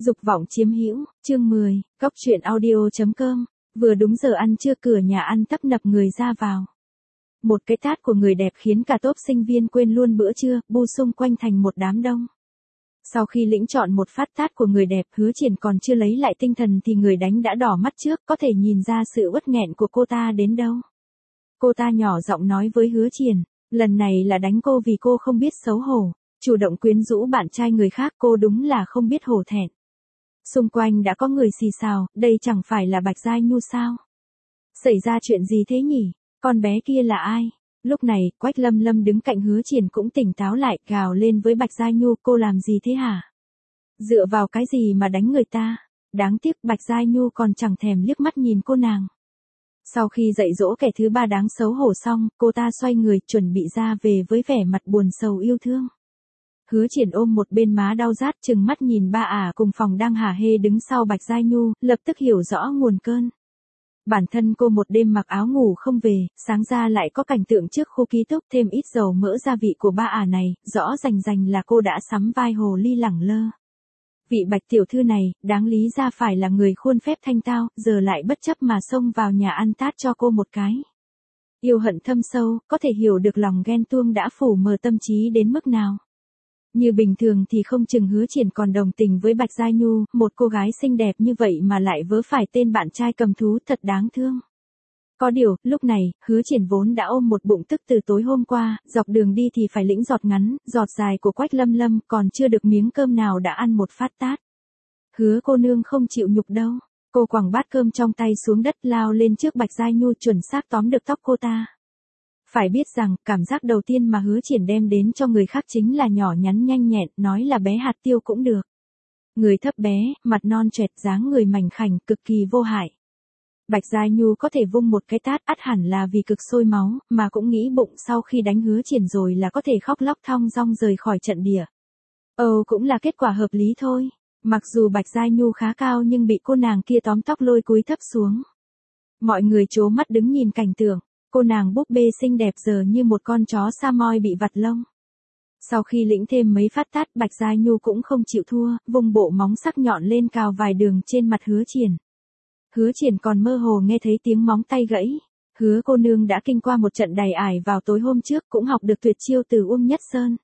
Dục vọng chiếm hữu, chương 10, Góc truyện audio.com, vừa đúng giờ ăn trưa cửa nhà ăn tấp nập người ra vào. Một cái tát của người đẹp khiến cả tốp sinh viên quên luôn bữa trưa, bu xung quanh thành một đám đông. Sau khi lĩnh chọn một phát tát của người đẹp, Hứa Triển còn chưa lấy lại tinh thần thì người đánh đã đỏ mắt trước, có thể nhìn ra sự uất nghẹn của cô ta đến đâu. Cô ta nhỏ giọng nói với Hứa Triển, lần này là đánh cô vì cô không biết xấu hổ, chủ động quyến rũ bạn trai người khác, cô đúng là không biết hổ thẹn. Xung quanh đã có người xì xào, đây chẳng phải là Bạch Giai Nhu sao? Xảy ra chuyện gì thế nhỉ? Con bé kia là ai? Lúc này, Quách Lâm Lâm đứng cạnh Hứa Triển cũng tỉnh táo lại, gào lên với Bạch Giai Nhu, cô làm gì thế hả? Dựa vào cái gì mà đánh người ta? Đáng tiếc Bạch Giai Nhu còn chẳng thèm liếc mắt nhìn cô nàng. Sau khi dạy dỗ kẻ thứ ba đáng xấu hổ xong, cô ta xoay người chuẩn bị ra về với vẻ mặt buồn sầu yêu thương. Hứa Triển ôm một bên má đau rát chừng mắt nhìn ba ả cùng phòng đang hả hê đứng sau Bạch Giai Nhu, lập tức hiểu rõ nguồn cơn. Bản thân cô một đêm mặc áo ngủ không về, sáng ra lại có cảnh tượng trước khu ký túc thêm ít dầu mỡ gia vị của ba ả này, rõ rành rành là cô đã sắm vai hồ ly lẳng lơ. Vị Bạch tiểu thư này, đáng lý ra phải là người khuôn phép thanh tao, giờ lại bất chấp mà xông vào nhà ăn tát cho cô một cái. Yêu hận thâm sâu, có thể hiểu được lòng ghen tuông đã phủ mờ tâm trí đến mức nào. Như bình thường thì không chừng Hứa Triển còn đồng tình với Bạch Giai Nhu, một cô gái xinh đẹp như vậy mà lại vớ phải tên bạn trai cầm thú, thật đáng thương. Có điều, lúc này, Hứa Triển vốn đã ôm một bụng tức từ tối hôm qua, dọc đường đi thì phải lĩnh giọt ngắn, giọt dài của Quách Lâm Lâm, còn chưa được miếng cơm nào đã ăn một phát tát. Hứa cô nương không chịu nhục đâu. Cô quẳng bát cơm trong tay xuống đất, lao lên trước Bạch Giai Nhu, chuẩn xác tóm được tóc cô ta. Phải biết rằng, cảm giác đầu tiên mà Hứa Triển đem đến cho người khác chính là nhỏ nhắn nhanh nhẹn, nói là bé hạt tiêu cũng được. Người thấp bé, mặt non choẹt, dáng người mảnh khảnh, cực kỳ vô hại. Bạch Giai Nhu có thể vung một cái tát ắt hẳn là vì cực sôi máu, mà cũng nghĩ bụng sau khi đánh Hứa Triển rồi là có thể khóc lóc thong dong rời khỏi trận địa. Cũng là kết quả hợp lý thôi. Mặc dù Bạch Giai Nhu khá cao nhưng bị cô nàng kia tóm tóc lôi cúi thấp xuống. Mọi người trố mắt đứng nhìn cảnh tượng. Cô nàng búp bê xinh đẹp giờ như một con chó Samoy bị vặt lông. Sau khi lĩnh thêm mấy phát tát, Bạch Giai Nhu cũng không chịu thua, vùng bộ móng sắc nhọn lên cào vài đường trên mặt Hứa Triển. Hứa Triển còn mơ hồ nghe thấy tiếng móng tay gãy. Hứa cô nương đã kinh qua một trận đầy ải vào tối hôm trước, cũng học được tuyệt chiêu từ Uông Nhất Sơn.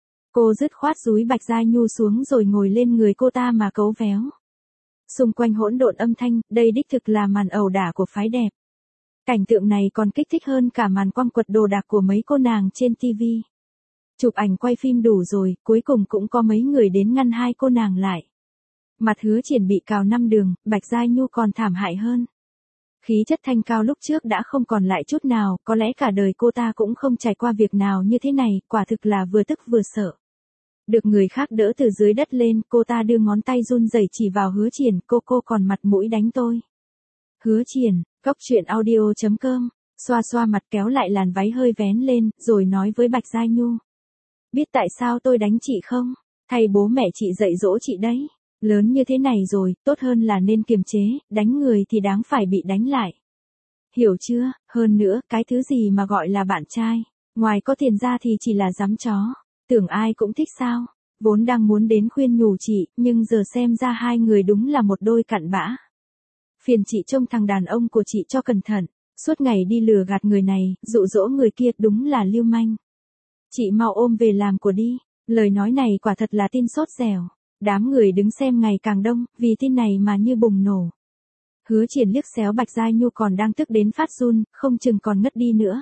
Cô dứt khoát dúi Bạch Giai Nhu xuống rồi ngồi lên người cô ta mà cấu véo. Xung quanh hỗn độn âm thanh, đây đích thực là màn ẩu đả của phái đẹp. Cảnh tượng này còn kích thích hơn cả màn quăng quật đồ đạc của mấy cô nàng trên TV. Chụp ảnh quay phim đủ rồi, cuối cùng cũng có mấy người đến ngăn hai cô nàng lại. Mặt Hứa Triển bị cào 5 đường, Bạch Giai Nhu còn thảm hại hơn. Khí chất thanh cao lúc trước đã không còn lại chút nào, có lẽ cả đời cô ta cũng không trải qua việc nào như thế này, quả thực là vừa tức vừa sợ. Được người khác đỡ từ dưới đất lên, cô ta đưa ngón tay run rẩy chỉ vào Hứa Triển, cô còn mặt mũi đánh tôi. Hứa Triển, Góc truyện audio.com, xoa xoa mặt kéo lại làn váy hơi vén lên, rồi nói với Bạch Giai Nhu. Biết tại sao tôi đánh chị không? Thay bố mẹ chị dạy dỗ chị đấy. Lớn như thế này rồi, tốt hơn là nên kiềm chế, đánh người thì đáng phải bị đánh lại. Hiểu chưa? Hơn nữa, cái thứ gì mà gọi là bạn trai, ngoài có tiền ra thì chỉ là giám chó. Tưởng ai cũng thích sao? Vốn đang muốn đến khuyên nhủ chị, nhưng giờ xem ra hai người đúng là một đôi cặn bã. Phiền chị trông thằng đàn ông của chị cho cẩn thận, suốt ngày đi lừa gạt người này, dụ dỗ người kia, đúng là lưu manh. Chị mau ôm về làm của đi. Lời nói này quả thật là tin sốt dẻo. Đám người đứng xem ngày càng đông, vì tin này mà như bùng nổ. Hứa Triển liếc xéo Bạch Giai Nhu còn đang tức đến phát run, không chừng còn ngất đi nữa.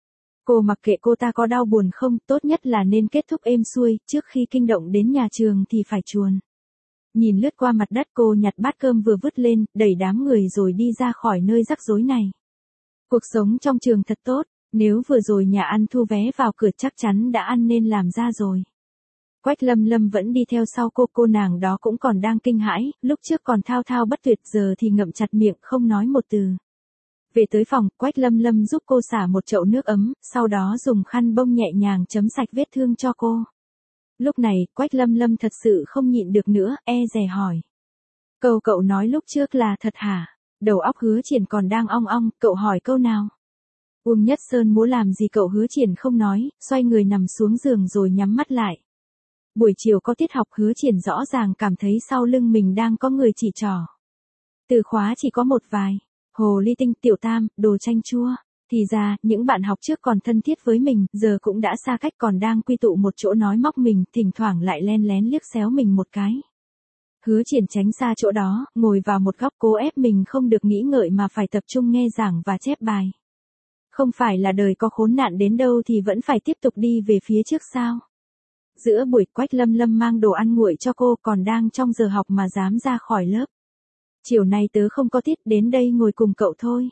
Cô mặc kệ cô ta có đau buồn không, tốt nhất là nên kết thúc êm xuôi, trước khi kinh động đến nhà trường thì phải chuồn. Nhìn lướt qua mặt đất, cô nhặt bát cơm vừa vứt lên, đẩy đám người rồi đi ra khỏi nơi rắc rối này. Cuộc sống trong trường thật tốt, nếu vừa rồi nhà ăn thu vé vào cửa chắc chắn đã ăn nên làm ra rồi. Quách Lâm Lâm vẫn đi theo sau cô nàng đó cũng còn đang kinh hãi, lúc trước còn thao thao bất tuyệt giờ thì ngậm chặt miệng không nói một từ. Về tới phòng, Quách Lâm Lâm giúp cô xả một chậu nước ấm, sau đó dùng khăn bông nhẹ nhàng chấm sạch vết thương cho cô. Lúc này, Quách Lâm Lâm thật sự không nhịn được nữa, dè hỏi. Câu cậu nói lúc trước là thật hả? Đầu óc Hứa Triển còn đang ong ong, cậu hỏi câu nào? Uông Nhất Sơn muốn làm gì cậu? Hứa Triển không nói, xoay người nằm xuống giường rồi nhắm mắt lại. Buổi chiều có tiết học Hứa Triển rõ ràng cảm thấy sau lưng mình đang có người chỉ trỏ. Từ khóa chỉ có một vài. Hồ ly tinh, tiểu tam, đồ chanh chua. Thì ra, những bạn học trước còn thân thiết với mình, giờ cũng đã xa cách còn đang quy tụ một chỗ nói móc mình, thỉnh thoảng lại len lén liếc xéo mình một cái. Hứa Triển tránh xa chỗ đó, ngồi vào một góc cố ép mình không được nghĩ ngợi mà phải tập trung nghe giảng và chép bài. Không phải là đời có khốn nạn đến đâu thì vẫn phải tiếp tục đi về phía trước sao? Giữa buổi Quách Lâm Lâm mang đồ ăn nguội cho cô còn đang trong giờ học mà dám ra khỏi lớp. Chiều nay tớ không có tiết đến đây ngồi cùng cậu thôi.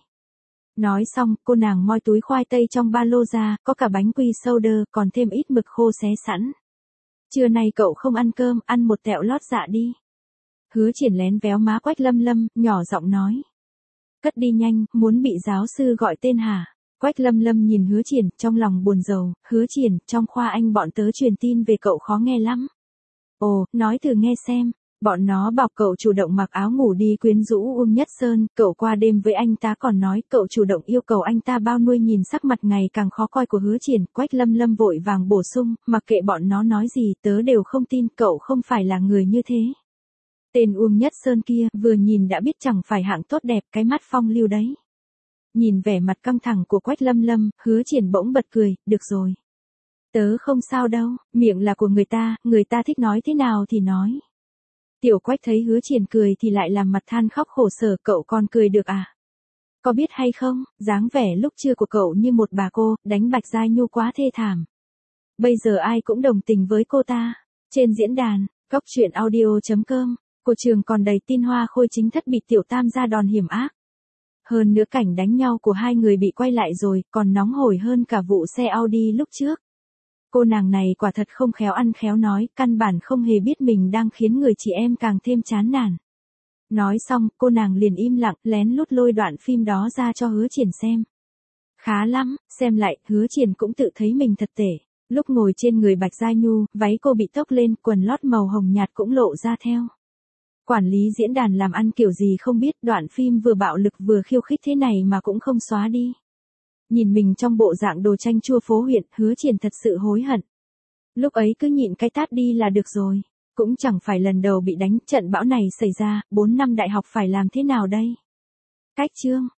Nói xong, cô nàng moi túi khoai tây trong ba lô ra, có cả bánh quy soda, còn thêm ít mực khô xé sẵn. Trưa nay cậu không ăn cơm, ăn một tẹo lót dạ đi. Hứa Triển lén véo má Quách Lâm Lâm, nhỏ giọng nói. Cất đi nhanh, muốn bị giáo sư gọi tên hả? Quách Lâm Lâm nhìn Hứa Triển, trong lòng buồn rầu, Hứa Triển, trong khoa anh bọn tớ truyền tin về cậu khó nghe lắm. Ồ, nói thử nghe xem. Bọn nó bảo cậu chủ động mặc áo ngủ đi quyến rũ Uông Nhất Sơn, cậu qua đêm với anh ta còn nói cậu chủ động yêu cầu anh ta bao nuôi. Nhìn sắc mặt ngày càng khó coi của Hứa Triển, Quách Lâm Lâm vội vàng bổ sung, mặc kệ bọn nó nói gì tớ đều không tin, cậu không phải là người như thế. Tên Uông Nhất Sơn kia, vừa nhìn đã biết chẳng phải hạng tốt đẹp, cái mắt phong lưu đấy. Nhìn vẻ mặt căng thẳng của Quách Lâm Lâm, Hứa Triển bỗng bật cười, được rồi. Tớ không sao đâu, miệng là của người ta thích nói thế nào thì nói. Tiểu Quách thấy Hứa Triển cười thì lại làm mặt than khóc khổ sở, cậu còn cười được à? Có biết hay không, dáng vẻ lúc trưa của cậu như một bà cô, đánh Bạch Giai Nhu quá thê thảm. Bây giờ ai cũng đồng tình với cô ta. Trên diễn đàn, goctruyện.audio.com, cô trường còn đầy tin Hoa Khôi chính thất bị tiểu tam ra đòn hiểm ác. Hơn nữa cảnh đánh nhau của hai người bị quay lại rồi, còn nóng hổi hơn cả vụ xe Audi lúc trước. Cô nàng này quả thật không khéo ăn khéo nói, căn bản không hề biết mình đang khiến người chị em càng thêm chán nản. Nói xong, cô nàng liền im lặng, lén lút lôi đoạn phim đó ra cho Hứa Triển xem. Khá lắm, xem lại, Hứa Triển cũng tự thấy mình thật tệ. Lúc ngồi trên người Bạch Giai Nhu, váy cô bị tốc lên, quần lót màu hồng nhạt cũng lộ ra theo. Quản lý diễn đàn làm ăn kiểu gì không biết, đoạn phim vừa bạo lực vừa khiêu khích thế này mà cũng không xóa đi. Nhìn mình trong bộ dạng đồ chanh chua phố huyện, Hứa Triển thật sự hối hận. Lúc ấy cứ nhịn cái tát đi là được rồi. Cũng chẳng phải lần đầu bị đánh, trận bão này xảy ra, 4 năm đại học phải làm thế nào đây? Cách chương